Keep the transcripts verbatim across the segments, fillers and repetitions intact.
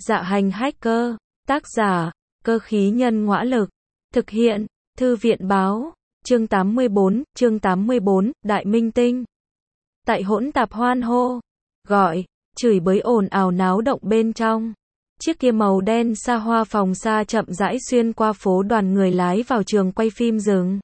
Dạ hành hacker, tác giả, cơ khí nhân ngõa lực, thực hiện, thư viện báo, chương tám mươi bốn, chương tám mươi bốn, Đại Minh Tinh. Tại hỗn tạp hoan hô, gọi, chửi bới ồn ào náo động bên trong. Chiếc kia màu đen xa hoa phòng xa chậm rãi xuyên qua phố, đoàn người lái vào trường quay phim dừng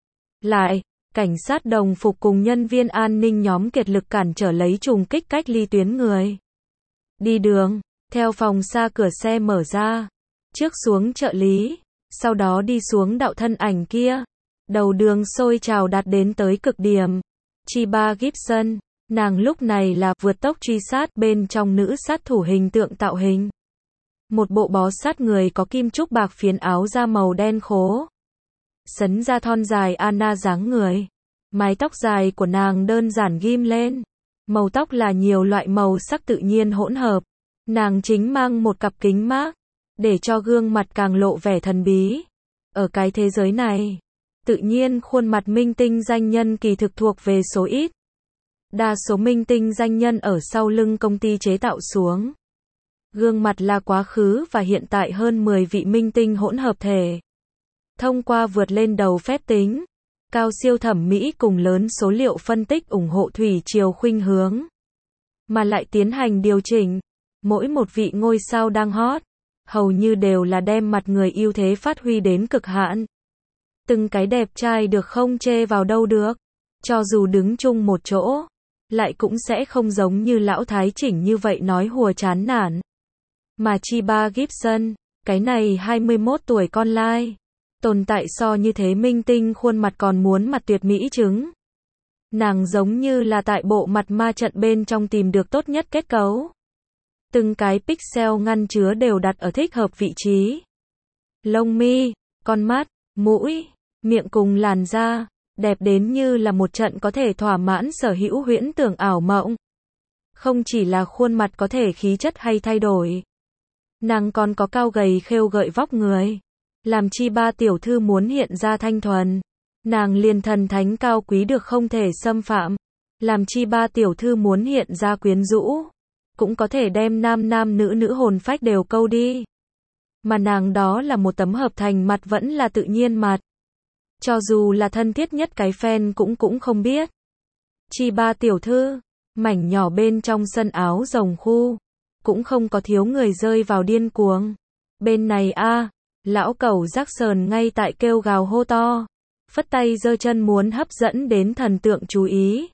lại. Cảnh sát đồng phục cùng nhân viên an ninh nhóm kiệt lực cản trở lấy trùng kích cách ly tuyến người đi đường. Theo phòng xa cửa xe mở ra, trước xuống trợ lý, sau đó đi xuống đạo thân ảnh kia. Đầu đường sôi trào đạt đến tới cực điểm. Chiba Gibson, nàng lúc này là vượt tốc truy sát bên trong nữ sát thủ hình tượng tạo hình. Một bộ bó sát người có kim trúc bạc phiến, áo da màu đen khố. Sấn ra thon dài Anna dáng người. Mái tóc dài của nàng đơn giản ghim lên. Màu tóc là nhiều loại màu sắc tự nhiên hỗn hợp. Nàng chính mang một cặp kính mát, để cho gương mặt càng lộ vẻ thần bí. Ở cái thế giới này, tự nhiên khuôn mặt minh tinh danh nhân kỳ thực thuộc về số ít. Đa số minh tinh danh nhân ở sau lưng công ty chế tạo xuống. Gương mặt là quá khứ và hiện tại hơn mười vị minh tinh hỗn hợp thể. Thông qua vượt lên đầu phép tính, cao siêu thẩm mỹ cùng lớn số liệu phân tích ủng hộ thủy triều khuynh hướng, mà lại tiến hành điều chỉnh. Mỗi một vị ngôi sao đang hot, hầu như đều là đem mặt người ưu thế phát huy đến cực hạn. Từng cái đẹp trai được không chê vào đâu được. Cho dù đứng chung một chỗ, lại cũng sẽ không giống như lão thái chỉnh như vậy nói hùa chán nản. Mà Chiba Gibson, cái này hai mươi mốt tuổi con lai, tồn tại so như thế minh tinh khuôn mặt còn muốn mặt tuyệt mỹ chứng. Nàng giống như là tại bộ mặt ma trận bên trong tìm được tốt nhất kết cấu. Từng cái pixel ngăn chứa đều đặt ở thích hợp vị trí. Lông mi, con mắt, mũi, miệng cùng làn da, đẹp đến như là một trận có thể thỏa mãn sở hữu huyễn tưởng ảo mộng. Không chỉ là khuôn mặt có thể khí chất hay thay đổi, nàng còn có cao gầy khêu gợi vóc người. Làm Chiba tiểu thư muốn hiện ra thanh thuần, nàng liền thần thánh cao quý được không thể xâm phạm. Làm Chiba tiểu thư muốn hiện ra quyến rũ, cũng có thể đem nam nam nữ nữ hồn phách đều câu đi. Mà nàng đó là một tấm hợp thành mặt, vẫn là tự nhiên mặt. Cho dù là thân thiết nhất cái fan cũng cũng không biết. Chiba tiểu thư, mảnh nhỏ bên trong sân áo rồng khu, cũng không có thiếu người rơi vào điên cuồng. Bên này a, à, lão cẩu Jackson ngay tại kêu gào hô to, phất tay giơ chân muốn hấp dẫn đến thần tượng chú ý.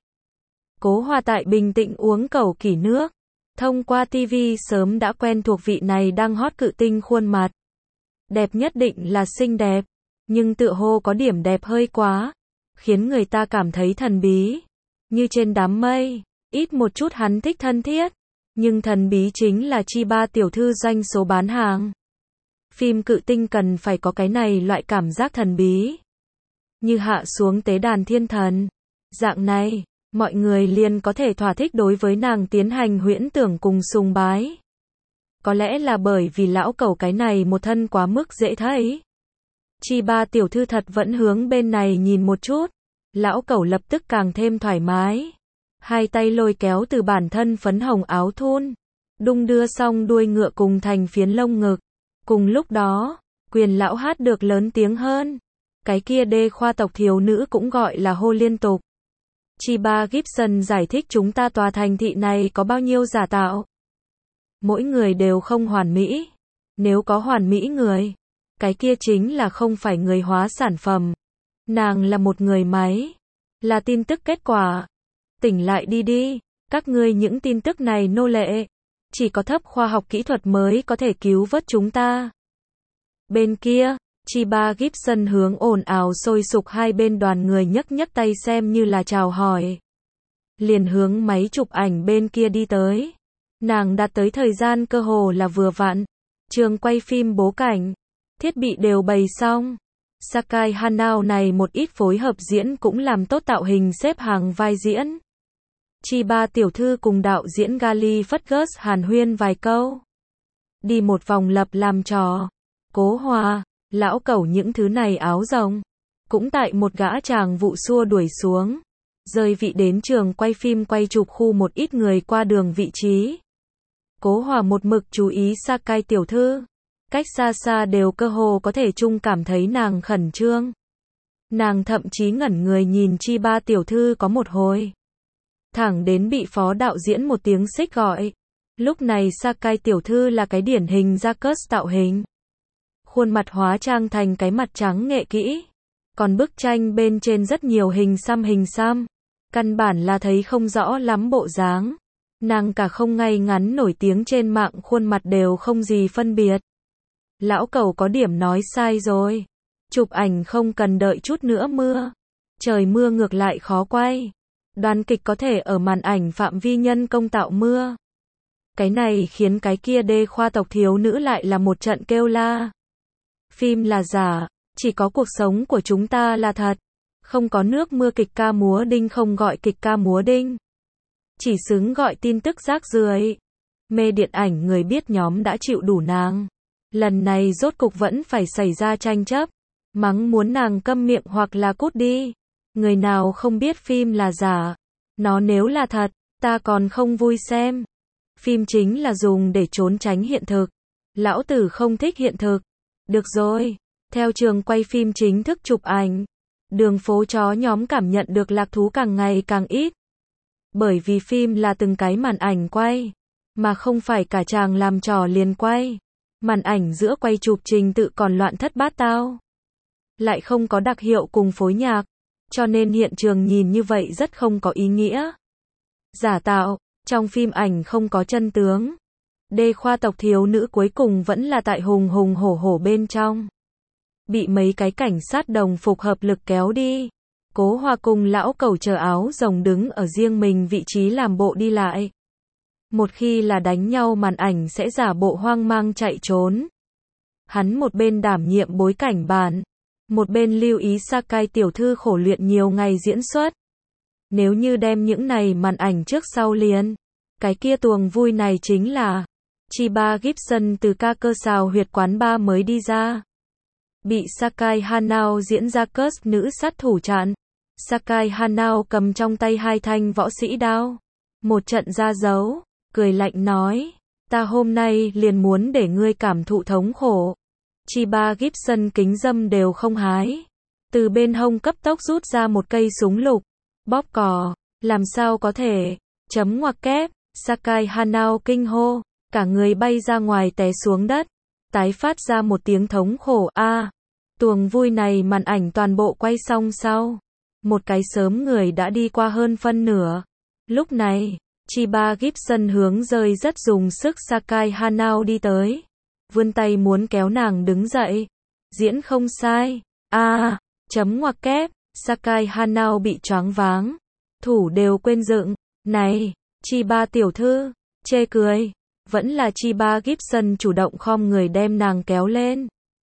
Cố Hòa tại bình tĩnh uống cẩu kỷ nước. Thông qua ti vi sớm đã quen thuộc vị này đang hot cự tinh khuôn mặt. Đẹp nhất định là xinh đẹp, nhưng tựa hồ có điểm đẹp hơi quá, khiến người ta cảm thấy thần bí. Như trên đám mây, ít một chút hắn thích thân thiết, nhưng thần bí chính là Chiba tiểu thư doanh số bán hàng. Phim cự tinh cần phải có cái này loại cảm giác thần bí. Như hạ xuống tế đàn thiên thần. Dạng này, mọi người liền có thể thỏa thích đối với nàng tiến hành huyễn tưởng cùng sùng bái. Có lẽ là bởi vì lão cẩu cái này một thân quá mức dễ thấy. Chiba tiểu thư thật vẫn hướng bên này nhìn một chút. Lão cẩu lập tức càng thêm thoải mái. Hai tay lôi kéo từ bản thân phấn hồng áo thun, đung đưa xong đuôi ngựa cùng thành phiến lông ngực. Cùng lúc đó, Quyền lão hát được lớn tiếng hơn. Cái kia đê khoa tộc thiếu nữ cũng gọi là hô liên tục. Chiba Gibson giải thích chúng ta tòa thành thị này có bao nhiêu giả tạo. Mỗi người đều không hoàn mỹ. Nếu có hoàn mỹ người, cái kia chính là không phải người hóa sản phẩm. Nàng là một người máy. Là tin tức kết quả. Tỉnh lại đi đi. Các ngươi những tin tức này nô lệ. Chỉ có thấp khoa học kỹ thuật mới có thể cứu vớt chúng ta. Bên kia, Chiba Gibson hướng ồn ào sôi sục hai bên đoàn người nhấc nhấc tay xem như là chào hỏi. Liền hướng máy chụp ảnh bên kia đi tới. Nàng đặt tới thời gian cơ hồ là vừa vặn. Trường quay phim bố cảnh, thiết bị đều bày xong. Sakai Hanao này một ít phối hợp diễn cũng làm tốt tạo hình xếp hàng vai diễn. Chiba tiểu thư cùng đạo diễn Gali Fergus hàn huyên vài câu. Đi một vòng lập làm trò. Cố Hòa, lão cẩu những thứ này áo rồng. Cũng tại một gã chàng vụ xua đuổi xuống. Rơi vị đến trường quay phim quay chụp khu một ít người qua đường vị trí. Cố Hòa một mực chú ý Sakai tiểu thư. Cách xa xa đều cơ hồ có thể chung cảm thấy nàng khẩn trương. Nàng thậm chí ngẩn người nhìn Chiba tiểu thư có một hồi. Thẳng đến bị phó đạo diễn một tiếng xích gọi. Lúc này Sakai tiểu thư là cái điển hình Jacques tạo hình. Khuôn mặt hóa trang thành cái mặt trắng nghệ kỹ. Còn bức tranh bên trên rất nhiều hình xăm hình xăm. Căn bản là thấy không rõ lắm bộ dáng. Nàng cả không ngay ngắn nổi tiếng trên mạng khuôn mặt đều không gì phân biệt. Lão cẩu có điểm nói sai rồi. Chụp ảnh không cần đợi chút nữa mưa. Trời mưa ngược lại khó quay. Đoàn kịch có thể ở màn ảnh phạm vi nhân công tạo mưa. Cái này khiến cái kia đê khoa tộc thiếu nữ lại là một trận kêu la. Phim là giả, chỉ có cuộc sống của chúng ta là thật. Không có nước mưa kịch ca múa đinh không gọi kịch ca múa đinh. Chỉ xứng gọi tin tức rác rưởi. Mê điện ảnh người biết nhóm đã chịu đủ nàng. Lần này rốt cục vẫn phải xảy ra tranh chấp. Mắng muốn nàng câm miệng hoặc là cút đi. Người nào không biết phim là giả. Nó nếu là thật, ta còn không vui xem. Phim chính là dùng để trốn tránh hiện thực. Lão tử không thích hiện thực. Được rồi. Theo trường quay phim chính thức chụp ảnh. Đường phố chó nhóm cảm nhận được lạc thú càng ngày càng ít. Bởi vì phim là từng cái màn ảnh quay. Mà không phải cả chàng làm trò liền quay. Màn ảnh giữa quay chụp trình tự còn loạn thất bát tao. Lại không có đặc hiệu cùng phối nhạc. Cho nên hiện trường nhìn như vậy rất không có ý nghĩa. Giả tạo, trong phim ảnh không có chân tướng. Đê khoa tộc thiếu nữ cuối cùng vẫn là tại hùng hùng hổ hổ bên trong. Bị mấy cái cảnh sát đồng phục hợp lực kéo đi. Cố Hòa cùng lão cẩu chờ áo rồng đứng ở riêng mình vị trí làm bộ đi lại. Một khi là đánh nhau màn ảnh sẽ giả bộ hoang mang chạy trốn. Hắn một bên đảm nhiệm bối cảnh bản. Một bên lưu ý Sakai tiểu thư khổ luyện nhiều ngày diễn xuất. Nếu như đem những này màn ảnh trước sau liền. Cái kia tuồng vui này chính là Chiba Gibson từ ca cơ xào huyệt quán ba mới đi ra. Bị Sakai Hanao diễn ra cớt nữ sát thủ chặn. Sakai Hanao cầm trong tay hai thanh võ sĩ đao. Một trận ra dấu, cười lạnh nói. Ta hôm nay liền muốn để ngươi cảm thụ thống khổ. Chiba Gibson kính dâm đều không hái. Từ bên hông cấp tốc rút ra một cây súng lục. Bóp cò. Làm sao có thể. Chấm ngoặc kép. Sakai Hanao kinh hô. Cả người bay ra ngoài té xuống đất. Tái phát ra một tiếng thống khổ a. À, tuồng vui này màn ảnh toàn bộ quay xong sau. Một cái sớm người đã đi qua hơn phân nửa. Lúc này, Chiba Gibson hướng rơi rất dùng sức Sakai Hanao đi tới. Vươn tay muốn kéo nàng đứng dậy. Diễn không sai. A, à, chấm ngoặc kép. Sakai Hanao bị choáng váng. Thủ đều quên dựng. Này, Chiba tiểu thư. Chê cười. Vẫn là Chiba Gibson chủ động khom người đem nàng kéo lên.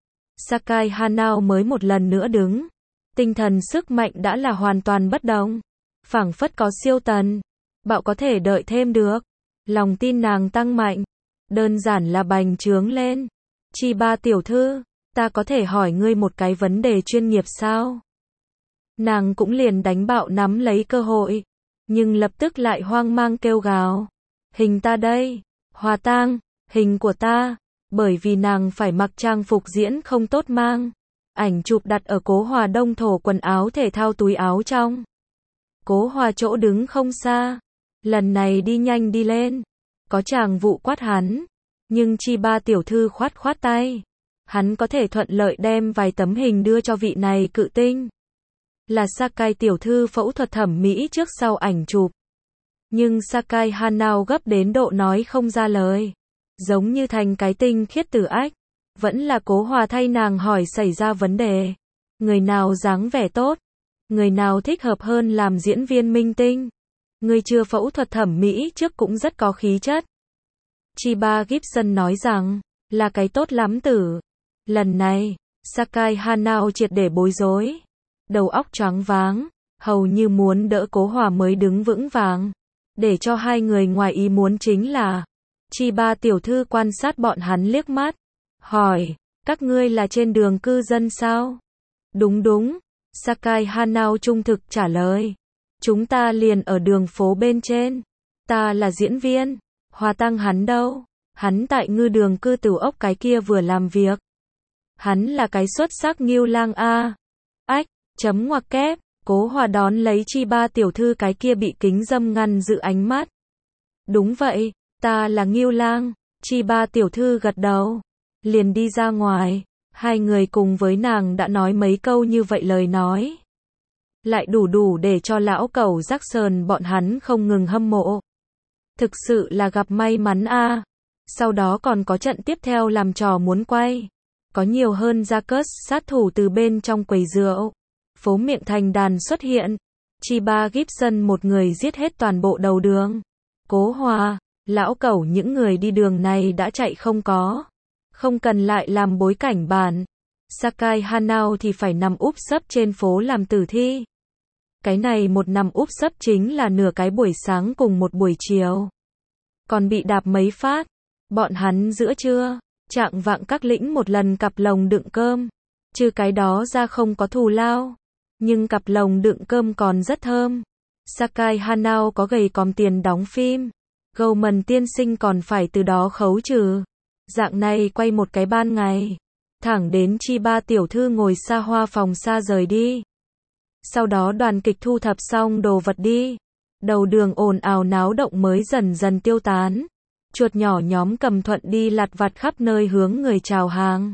Sakai Hanao mới một lần nữa đứng. Tinh thần sức mạnh đã là hoàn toàn bất động. Phảng phất có siêu tần. Bạo có thể đợi thêm được. Lòng tin nàng tăng mạnh. Đơn giản là bành trướng lên. Chiba tiểu thư, ta có thể hỏi ngươi một cái vấn đề chuyên nghiệp sao? Nàng cũng liền đánh bạo nắm lấy cơ hội. Nhưng lập tức lại hoang mang kêu gào. Hình ta đây. Hòa tang, hình của ta. Bởi vì nàng phải mặc trang phục diễn không tốt mang. Ảnh chụp đặt ở Cố Hòa đông thổ quần áo thể thao túi áo trong. Cố Hòa chỗ đứng không xa. Lần này đi nhanh đi lên. Có chàng vụ quát hắn. Nhưng Chiba tiểu thư khoát khoát tay. Hắn có thể thuận lợi đem vài tấm hình đưa cho vị này cự tinh. Là Sakai tiểu thư phẫu thuật thẩm mỹ trước sau ảnh chụp. Nhưng Sakai Hanao gấp đến độ nói không ra lời. Giống như thành cái tinh khiết tử ách. Vẫn là Cố Hòa thay nàng hỏi xảy ra vấn đề. Người nào dáng vẻ tốt? Người nào thích hợp hơn làm diễn viên minh tinh? Người chưa phẫu thuật thẩm mỹ trước cũng rất có khí chất. Chiba Gibson nói rằng, là cái tốt lắm tử. Lần này, Sakai Hanao triệt để bối rối. Đầu óc choáng váng, hầu như muốn đỡ Cố Hòa mới đứng vững vàng. Để cho hai người ngoài ý muốn chính là, Chiba tiểu thư quan sát bọn hắn liếc mắt. Hỏi, các ngươi là trên đường cư dân sao? Đúng đúng, Sakai Hanao trung thực trả lời. Chúng ta liền ở đường phố bên trên. Ta là diễn viên. Hoa Tăng hắn đâu? Hắn tại ngư đường cư tử ốc cái kia vừa làm việc. Hắn là cái xuất sắc Ngưu Lang a. Ách, chấm ngoặc kép, Cố Hòa đón lấy Chi Ba tiểu thư cái kia bị kính dâm ngăn giữ ánh mắt. Đúng vậy, ta là Ngưu Lang. Chi Ba tiểu thư gật đầu, liền đi ra ngoài. Hai người cùng với nàng đã nói mấy câu như vậy lời nói. Lại đủ đủ để cho lão cẩu Jackson bọn hắn không ngừng hâm mộ. Thực sự là gặp may mắn a. Sau đó còn có trận tiếp theo làm trò muốn quay. Có nhiều hơn Jacques sát thủ từ bên trong quầy rượu. Phố miệng thành đàn xuất hiện. Chi Ba Gibson một người giết hết toàn bộ đầu đường. Cố Hòa, lão cẩu những người đi đường này đã chạy không có. Không cần lại làm bối cảnh bản. Sakai Hanao thì phải nằm úp sấp trên phố làm tử thi. Cái này một nằm úp sấp chính là nửa cái buổi sáng cùng một buổi chiều. Còn bị đạp mấy phát. Bọn hắn giữa trưa, trạng vạng các lĩnh một lần cặp lồng đựng cơm. Chứ cái đó ra không có thù lao. Nhưng cặp lồng đựng cơm còn rất thơm. Sakai Hanao có gầy còm tiền đóng phim. Goldman tiên sinh còn phải từ đó khấu trừ. Dạng này quay một cái ban ngày. Thẳng đến Chi Ba tiểu thư ngồi xa hoa phòng xa rời đi. Sau đó đoàn kịch thu thập xong đồ vật đi. Đầu đường ồn ào náo động mới dần dần tiêu tán. Chuột nhỏ nhóm cầm thuận đi lặt vặt khắp nơi hướng người chào hàng.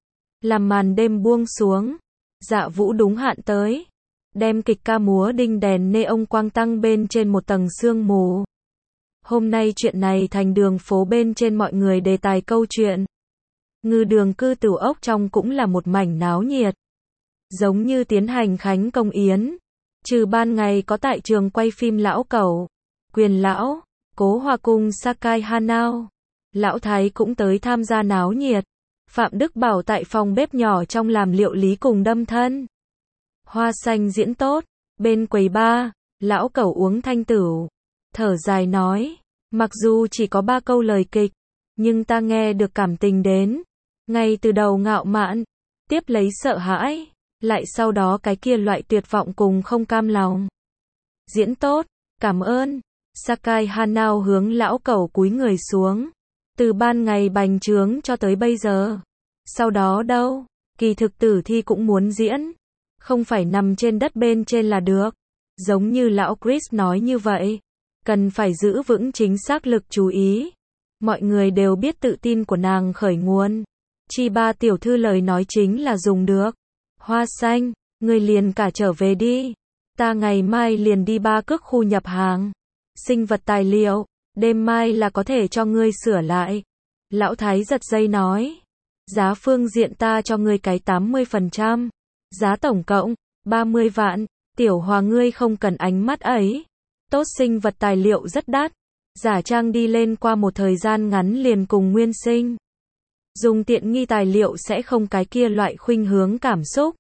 Làm màn đêm buông xuống. Dạ Vũ đúng hạn tới. Đem kịch ca múa đinh đèn neon quang tăng bên trên một tầng sương mù. Hôm nay chuyện này thành đường phố bên trên mọi người đề tài câu chuyện. Ngư đường cư tử ốc trong cũng là một mảnh náo nhiệt. Giống như tiến hành khánh công yến. Trừ ban ngày có tại trường quay phim lão cẩu, Quyền lão, Cố Hòa cùng Sakai Hanao. Lão Thái cũng tới tham gia náo nhiệt. Phạm Đức Bảo tại phòng bếp nhỏ trong làm liệu lý cùng đâm thân. Hoa Xanh diễn tốt. Bên quầy ba, lão cẩu uống thanh tửu. Thở dài nói. Mặc dù chỉ có ba câu lời kịch. Nhưng ta nghe được cảm tình đến. Ngay từ đầu ngạo mạn. Tiếp lấy sợ hãi. Lại sau đó cái kia loại tuyệt vọng cùng không cam lòng. Diễn tốt. Cảm ơn. Sakai Hanao hướng lão cẩu cúi người xuống. Từ ban ngày bành trướng cho tới bây giờ. Sau đó đâu? Kỳ thực tử thi cũng muốn diễn. Không phải nằm trên đất bên trên là được. Giống như lão Chris nói như vậy. Cần phải giữ vững chính xác lực chú ý. Mọi người đều biết tự tin của nàng khởi nguồn. Chi Ba tiểu thư lời nói chính là dùng được. Hoa Xanh, người liền cả trở về đi. Ta ngày mai liền đi Ba Cước khu nhập hàng. Sinh vật tài liệu, đêm mai là có thể cho ngươi sửa lại. Lão Thái giật dây nói. Giá phương diện ta cho ngươi cái tám mươi phần trăm. Giá tổng cộng, ba mươi vạn. Tiểu Hòa ngươi không cần ánh mắt ấy. Tốt sinh vật tài liệu rất đắt. Giả trang đi lên qua một thời gian ngắn liền cùng nguyên sinh. Dùng tiện nghi tài liệu sẽ không cái kia loại khuynh hướng cảm xúc.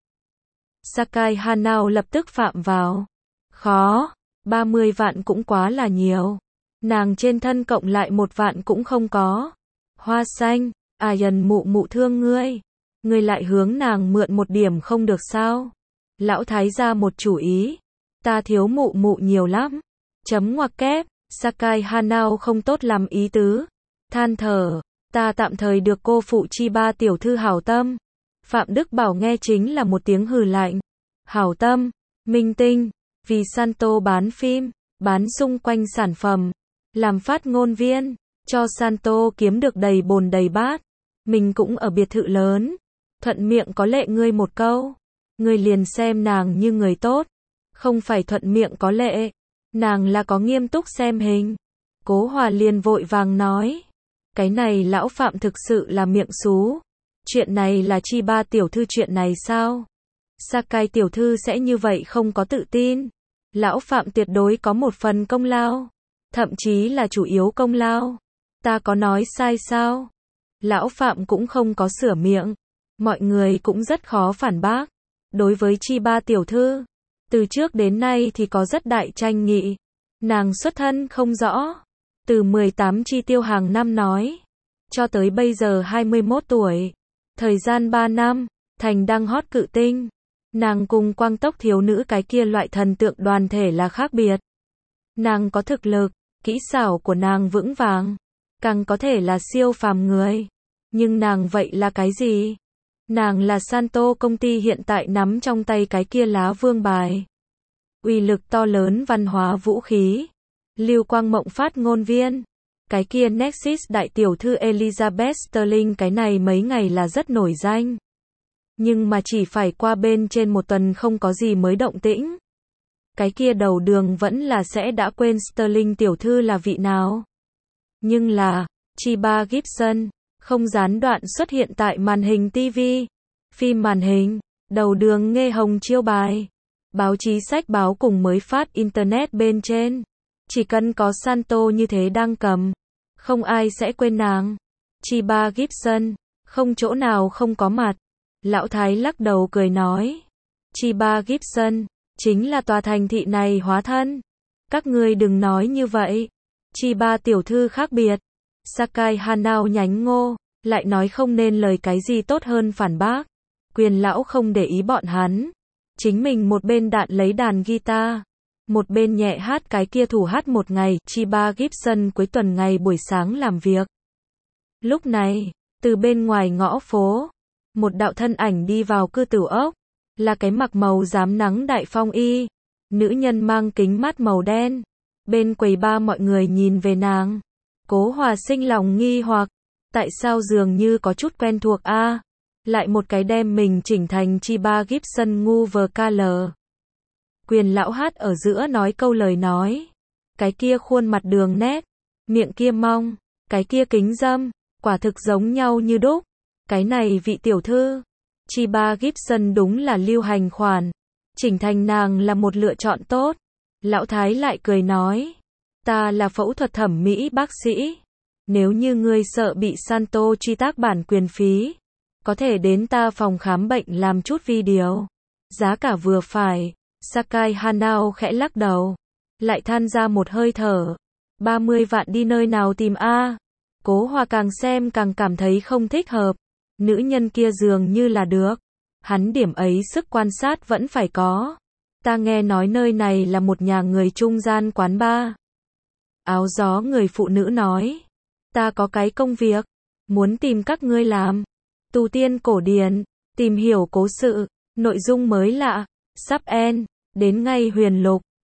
Sakai Hanao lập tức phạm vào. Khó, ba mươi vạn cũng quá là nhiều. Nàng trên thân cộng lại một vạn cũng không có. Hoa Xanh, Ayan mụ mụ thương ngươi. Ngươi lại hướng nàng mượn một điểm không được sao? Lão Thái ra một chủ ý. Ta thiếu mụ mụ nhiều lắm. Chấm ngoặc kép, Sakai Hanao không tốt làm ý tứ. Than thở, ta tạm thời được cô phụ Chi Ba tiểu thư hảo tâm. Phạm Đức Bảo nghe chính là một tiếng hừ lạnh. Hảo tâm, minh tinh, vì Santo bán phim, bán xung quanh sản phẩm, làm phát ngôn viên, cho Santo kiếm được đầy bồn đầy bát. Mình cũng ở biệt thự lớn, thuận miệng có lệ ngươi một câu. Ngươi liền xem nàng như người tốt, không phải thuận miệng có lệ. Nàng là có nghiêm túc xem hình. Cố Hòa liền vội vàng nói. Cái này lão Phạm thực sự là miệng xú. Chuyện này là Chi Ba tiểu thư chuyện này sao? Sakai tiểu thư sẽ như vậy không có tự tin. Lão Phạm tuyệt đối có một phần công lao. Thậm chí là chủ yếu công lao. Ta có nói sai sao? Lão Phạm cũng không có sửa miệng. Mọi người cũng rất khó phản bác. Đối với Chi Ba tiểu thư, từ trước đến nay thì có rất đại tranh nghị. Nàng xuất thân không rõ. Từ mười tám chi tiêu hàng năm nói. Cho tới bây giờ hai mươi mốt tuổi. Thời gian ba năm. Thành đăng hot cự tinh. Nàng cùng Quang Tốc thiếu nữ cái kia loại thần tượng đoàn thể là khác biệt. Nàng có thực lực. Kỹ xảo của nàng vững vàng. càng có thể là siêu phàm người. Nhưng nàng vậy là cái gì? Nàng là Santo, công ty hiện tại nắm trong tay cái kia lá vương bài. Uy lực to lớn văn hóa vũ khí. Lưu Quang Mộng phát ngôn viên. Cái kia Nexus đại tiểu thư Elizabeth Sterling, cái này mấy ngày là rất nổi danh. Nhưng mà chỉ phải qua bên trên một tuần không có gì mới động tĩnh. Cái kia đầu đường vẫn là sẽ đã quên Sterling tiểu thư là vị nào. Nhưng là, Chiba Gibson, không gián đoạn xuất hiện tại màn hình ti vi, phim màn hình, đầu đường nghe hồng chiêu bài, báo chí sách báo cùng mới phát internet bên trên. Chỉ cần có Santo như thế đang cầm, không ai sẽ quên nàng. Chiba Gibson, không chỗ nào không có mặt. Lão Thái lắc đầu cười nói. Chiba Gibson, chính là tòa thành thị này hóa thân. Các ngươi đừng nói như vậy. Chiba tiểu thư khác biệt. Sakai Hanao nhánh ngô, lại nói không nên lời cái gì tốt hơn phản bác. Quyền lão không để ý bọn hắn. Chính mình một bên đạn lấy đàn guitar, một bên nhẹ hát cái kia thủ hát một ngày. Chiba Gibson cuối tuần ngày buổi sáng làm việc. Lúc này, từ bên ngoài ngõ phố, một đạo thân ảnh đi vào cư tử ốc, là cái mặc màu rám nắng đại phong y, nữ nhân mang kính mắt màu đen. Bên quầy ba mọi người nhìn về nàng. Cố Hòa sinh lòng nghi hoặc, tại sao dường như có chút quen thuộc a? À, lại một cái đem mình chỉnh thành Chiba Gibson ngu vờ ca lờ. Quyền lão hát ở giữa nói câu lời nói. Cái kia khuôn mặt đường nét, miệng kia mong, cái kia kính dâm, quả thực giống nhau như đúc. Cái này vị tiểu thư, Chiba Gibson đúng là lưu hành khoản. Chỉnh thành nàng là một lựa chọn tốt. Lão Thái lại cười nói. Ta là phẫu thuật thẩm mỹ bác sĩ. Nếu như ngươi sợ bị Santo truy tác bản quyền phí, có thể đến ta phòng khám bệnh làm chút video. Giá cả vừa phải. Sakai Hanao khẽ lắc đầu. Lại than ra một hơi thở. ba mươi vạn đi nơi nào tìm a? Cố Hòa càng xem càng cảm thấy không thích hợp. Nữ nhân kia dường như là được. Hắn điểm ấy sức quan sát vẫn phải có. Ta nghe nói nơi này là một nhà người trung gian quán bar. Áo gió người phụ nữ nói. Ta có cái công việc. Muốn tìm các ngươi làm. Tu tiên cổ điển. Tìm hiểu cố sự. Nội dung mới lạ. Sắp end. Đến ngay huyền lục.